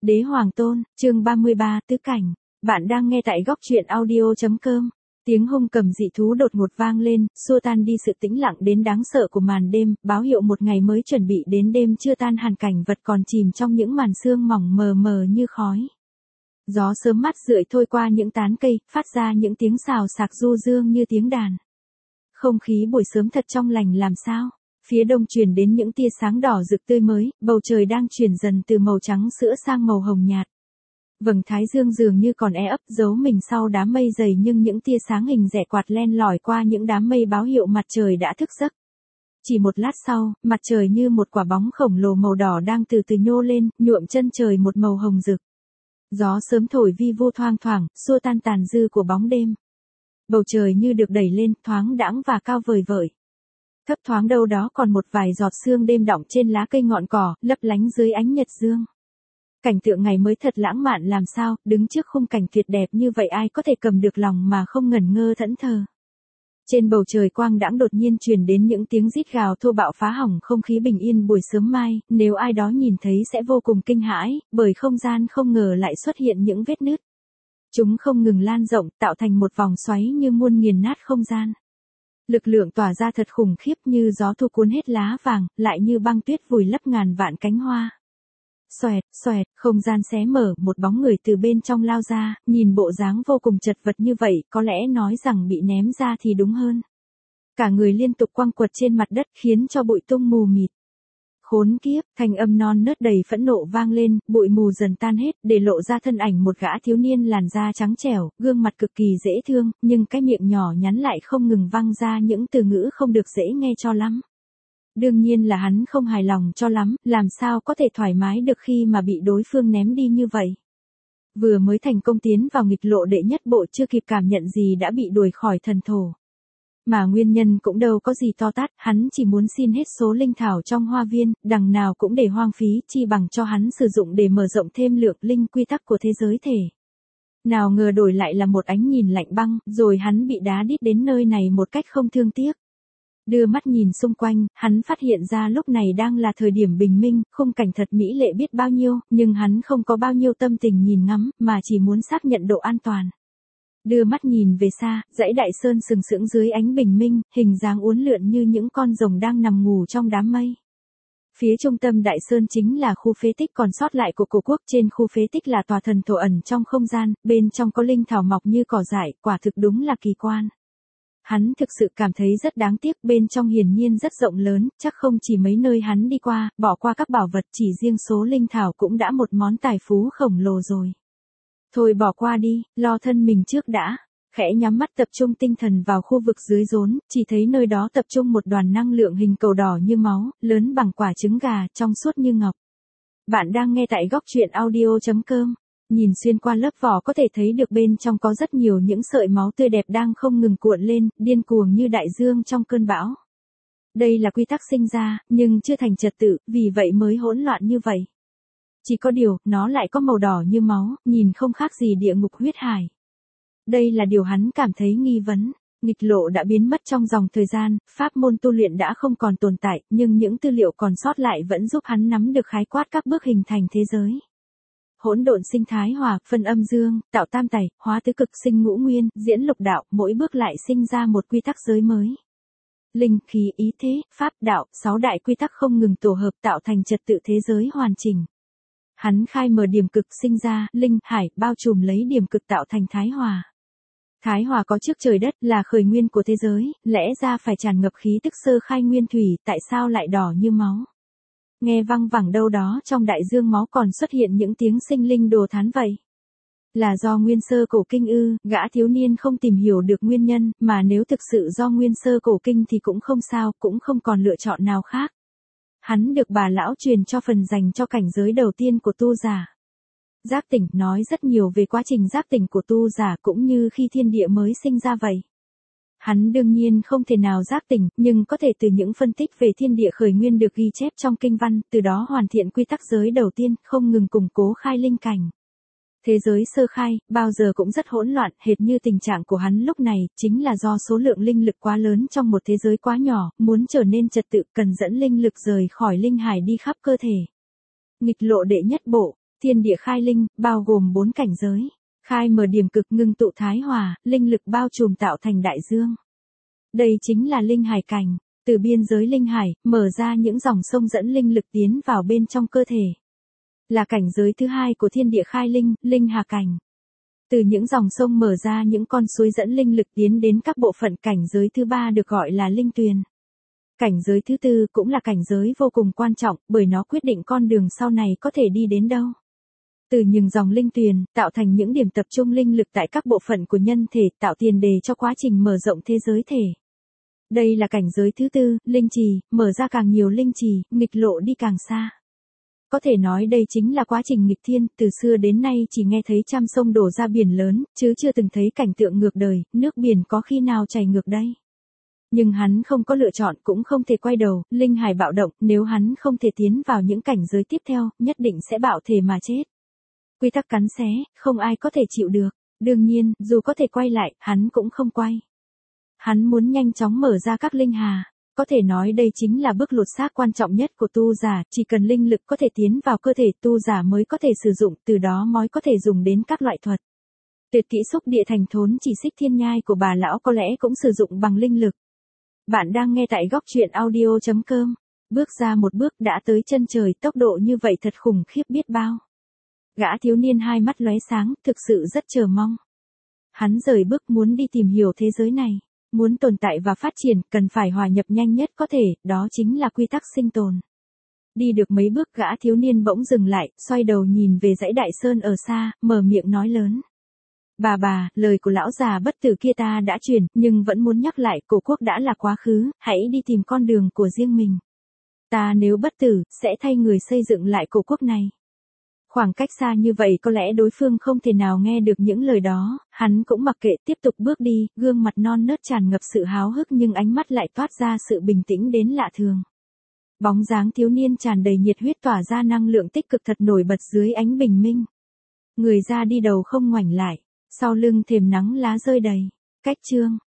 Đế Hoàng Tôn, chương 33, Tứ Cảnh. Bạn đang nghe tại góc truyện audio.com. Tiếng hung cầm dị thú đột ngột vang lên, xua tan đi sự tĩnh lặng đến đáng sợ của màn đêm, báo hiệu một ngày mới chuẩn bị đến. Đêm chưa tan hàn, cảnh vật còn chìm trong những màn sương mỏng mờ mờ như khói. Gió sớm mát rượi thôi qua những tán cây, phát ra những tiếng xào xạc du dương như tiếng đàn. Không khí buổi sớm thật trong lành làm sao. Phía đông truyền đến những tia sáng đỏ rực tươi mới, bầu trời đang chuyển dần từ màu trắng sữa sang màu hồng nhạt. Vầng thái dương dường như còn ấp giấu mình sau đám mây dày, nhưng những tia sáng hình rẽ quạt len lỏi qua những đám mây báo hiệu mặt trời đã thức giấc. Chỉ một lát sau, mặt trời như một quả bóng khổng lồ màu đỏ đang từ từ nhô lên, nhuộm chân trời một màu hồng rực. Gió sớm thổi vi vu thoang thoảng, xua tan tàn dư của bóng đêm. Bầu trời như được đẩy lên, thoáng đãng và cao vời vợi. Thấp thoáng đâu đó còn một vài giọt sương đêm đọng trên lá cây ngọn cỏ, lấp lánh dưới ánh nhật dương. Cảnh tượng ngày mới thật lãng mạn làm sao, đứng trước khung cảnh tuyệt đẹp như vậy ai có thể cầm được lòng mà không ngẩn ngơ thẫn thờ. Trên bầu trời quang đãng đột nhiên truyền đến những tiếng rít gào thô bạo phá hỏng không khí bình yên buổi sớm mai, nếu ai đó nhìn thấy sẽ vô cùng kinh hãi, bởi không gian không ngờ lại xuất hiện những vết nứt. Chúng không ngừng lan rộng, tạo thành một vòng xoáy như muôn nghiền nát không gian. Lực lượng tỏa ra thật khủng khiếp, như gió thu cuốn hết lá vàng, lại như băng tuyết vùi lấp ngàn vạn cánh hoa. Xoẹt, xoẹt, không gian xé mở, một bóng người từ bên trong lao ra, nhìn bộ dáng vô cùng chật vật như vậy, có lẽ nói rằng bị ném ra thì đúng hơn. Cả người liên tục quăng quật trên mặt đất khiến cho bụi tung mù mịt. Khốn kiếp, thanh âm non nớt đầy phẫn nộ vang lên, bụi mù dần tan hết, để lộ ra thân ảnh một gã thiếu niên làn da trắng trẻo, gương mặt cực kỳ dễ thương, nhưng cái miệng nhỏ nhắn lại không ngừng vang ra những từ ngữ không được dễ nghe cho lắm. Đương nhiên là hắn không hài lòng cho lắm, làm sao có thể thoải mái được khi mà bị đối phương ném đi như vậy. Vừa mới thành công tiến vào nghịch lộ đệ nhất bộ, chưa kịp cảm nhận gì đã bị đuổi khỏi thần thổ. Mà nguyên nhân cũng đâu có gì to tát, hắn chỉ muốn xin hết số linh thảo trong hoa viên, đằng nào cũng để hoang phí, chi bằng cho hắn sử dụng để mở rộng thêm lượng linh quy tắc của thế giới thể. Nào ngờ đổi lại là một ánh nhìn lạnh băng, rồi hắn bị đá đít đến nơi này một cách không thương tiếc. Đưa mắt nhìn xung quanh, hắn phát hiện ra lúc này đang là thời điểm bình minh, khung cảnh thật mỹ lệ biết bao nhiêu, nhưng hắn không có bao nhiêu tâm tình nhìn ngắm, mà chỉ muốn xác nhận độ an toàn. Đưa mắt nhìn về xa, dãy đại sơn sừng sững dưới ánh bình minh, hình dáng uốn lượn như những con rồng đang nằm ngủ trong đám mây. Phía trung tâm đại sơn chính là khu phế tích còn sót lại của cổ quốc, trên khu phế tích là tòa thần thổ ẩn trong không gian, bên trong có linh thảo mọc như cỏ dại, quả thực đúng là kỳ quan. Hắn thực sự cảm thấy rất đáng tiếc, bên trong hiển nhiên rất rộng lớn, chắc không chỉ mấy nơi hắn đi qua, bỏ qua các bảo vật, chỉ riêng số linh thảo cũng đã một món tài phú khổng lồ rồi. Thôi bỏ qua đi, lo thân mình trước đã. Khẽ nhắm mắt tập trung tinh thần vào khu vực dưới rốn, chỉ thấy nơi đó tập trung một đoàn năng lượng hình cầu đỏ như máu, lớn bằng quả trứng gà, trong suốt như ngọc. Bạn đang nghe tại góc truyện audio.com. Nhìn xuyên qua lớp vỏ có thể thấy được bên trong có rất nhiều những sợi máu tươi đẹp đang không ngừng cuộn lên, điên cuồng như đại dương trong cơn bão. Đây là quy tắc sinh ra, nhưng chưa thành trật tự, vì vậy mới hỗn loạn như vậy. Chỉ có điều, nó lại có màu đỏ như máu, nhìn không khác gì địa ngục huyết hải. Đây là điều hắn cảm thấy nghi vấn. Nghịch lộ đã biến mất trong dòng thời gian, pháp môn tu luyện đã không còn tồn tại, nhưng những tư liệu còn sót lại vẫn giúp hắn nắm được khái quát các bước hình thành thế giới. Hỗn độn sinh thái hòa, phân âm dương, tạo tam tài, hóa tứ cực, sinh ngũ nguyên, diễn lục đạo, mỗi bước lại sinh ra một quy tắc giới mới. Linh, khí, ý thế, pháp, đạo, 6 đại quy tắc không ngừng tổ hợp tạo thành trật tự thế giới hoàn chỉnh. Hắn khai mở điểm cực sinh ra, linh, hải, bao trùm lấy điểm cực tạo thành thái hòa. Thái hòa có trước trời đất, là khởi nguyên của thế giới, lẽ ra phải tràn ngập khí tức sơ khai nguyên thủy, tại sao lại đỏ như máu? Nghe văng vẳng đâu đó trong đại dương máu còn xuất hiện những tiếng sinh linh đồ thán vậy. Là do nguyên sơ cổ kinh ư, gã thiếu niên không tìm hiểu được nguyên nhân, mà nếu thực sự do nguyên sơ cổ kinh thì cũng không sao, cũng không còn lựa chọn nào khác. Hắn được bà lão truyền cho phần dành cho cảnh giới đầu tiên của tu giả. Giác tỉnh nói rất nhiều về quá trình giác tỉnh của tu giả cũng như khi thiên địa mới sinh ra vậy. Hắn đương nhiên không thể nào giác tỉnh, nhưng có thể từ những phân tích về thiên địa khởi nguyên được ghi chép trong kinh văn, từ đó hoàn thiện quy tắc giới đầu tiên, không ngừng củng cố khai linh cảnh. Thế giới sơ khai, bao giờ cũng rất hỗn loạn, hệt như tình trạng của hắn lúc này, chính là do số lượng linh lực quá lớn trong một thế giới quá nhỏ, muốn trở nên trật tự cần dẫn linh lực rời khỏi linh hải đi khắp cơ thể. Nghịch lộ đệ nhất bộ. Thiên địa khai linh, bao gồm 4 cảnh giới. Khai mở điểm cực, ngưng tụ thái hòa, linh lực bao trùm tạo thành đại dương. Đây chính là linh hải cảnh. Từ biên giới linh hải, mở ra những dòng sông dẫn linh lực tiến vào bên trong cơ thể. Là cảnh giới thứ 2 của thiên địa khai linh, linh hà cảnh. Từ những dòng sông mở ra những con suối dẫn linh lực tiến đến các bộ phận, cảnh giới thứ 3 được gọi là linh tuyền. Cảnh giới thứ 4 cũng là cảnh giới vô cùng quan trọng, bởi nó quyết định con đường sau này có thể đi đến đâu. Từ những dòng linh tuyền, tạo thành những điểm tập trung linh lực tại các bộ phận của nhân thể, tạo tiền đề cho quá trình mở rộng thế giới thể. Đây là cảnh giới thứ 4, linh trì, mở ra càng nhiều linh trì, nghịch lộ đi càng xa. Có thể nói đây chính là quá trình nghịch thiên, từ xưa đến nay chỉ nghe thấy trăm sông đổ ra biển lớn, chứ chưa từng thấy cảnh tượng ngược đời, nước biển có khi nào chảy ngược đây. Nhưng hắn không có lựa chọn, cũng không thể quay đầu, linh hải bạo động, nếu hắn không thể tiến vào những cảnh giới tiếp theo, nhất định sẽ bạo thể mà chết. Quy tắc cắn xé, không ai có thể chịu được. Đương nhiên, dù có thể quay lại, hắn cũng không quay. Hắn muốn nhanh chóng mở ra các linh hà. Có thể nói đây chính là bước lột xác quan trọng nhất của tu giả, chỉ cần linh lực có thể tiến vào cơ thể tu giả mới có thể sử dụng, từ đó mới có thể dùng đến các loại thuật. Tuyệt kỹ xúc địa thành thốn chỉ xích thiên nhai của bà lão có lẽ cũng sử dụng bằng linh lực. Bạn đang nghe tại góc truyện audio.com. Bước ra một bước đã tới chân trời, tốc độ như vậy thật khủng khiếp biết bao. Gã thiếu niên hai mắt lóe sáng, thực sự rất chờ mong. Hắn rời bước muốn đi tìm hiểu thế giới này. Muốn tồn tại và phát triển, cần phải hòa nhập nhanh nhất có thể, đó chính là quy tắc sinh tồn. Đi được mấy bước, gã thiếu niên bỗng dừng lại, xoay đầu nhìn về dãy đại sơn ở xa, mở miệng nói lớn. Bà, lời của lão già bất tử kia ta đã truyền, nhưng vẫn muốn nhắc lại, cổ quốc đã là quá khứ, hãy đi tìm con đường của riêng mình. Ta nếu bất tử, sẽ thay người xây dựng lại cổ quốc này. Khoảng cách xa như vậy có lẽ đối phương không thể nào nghe được những lời đó, hắn cũng mặc kệ tiếp tục bước đi, gương mặt non nớt tràn ngập sự háo hức nhưng ánh mắt lại toát ra sự bình tĩnh đến lạ thường. Bóng dáng thiếu niên tràn đầy nhiệt huyết tỏa ra năng lượng tích cực thật nổi bật dưới ánh bình minh. Người ra đi đầu không ngoảnh lại, sau lưng thềm nắng lá rơi đầy. Cách chương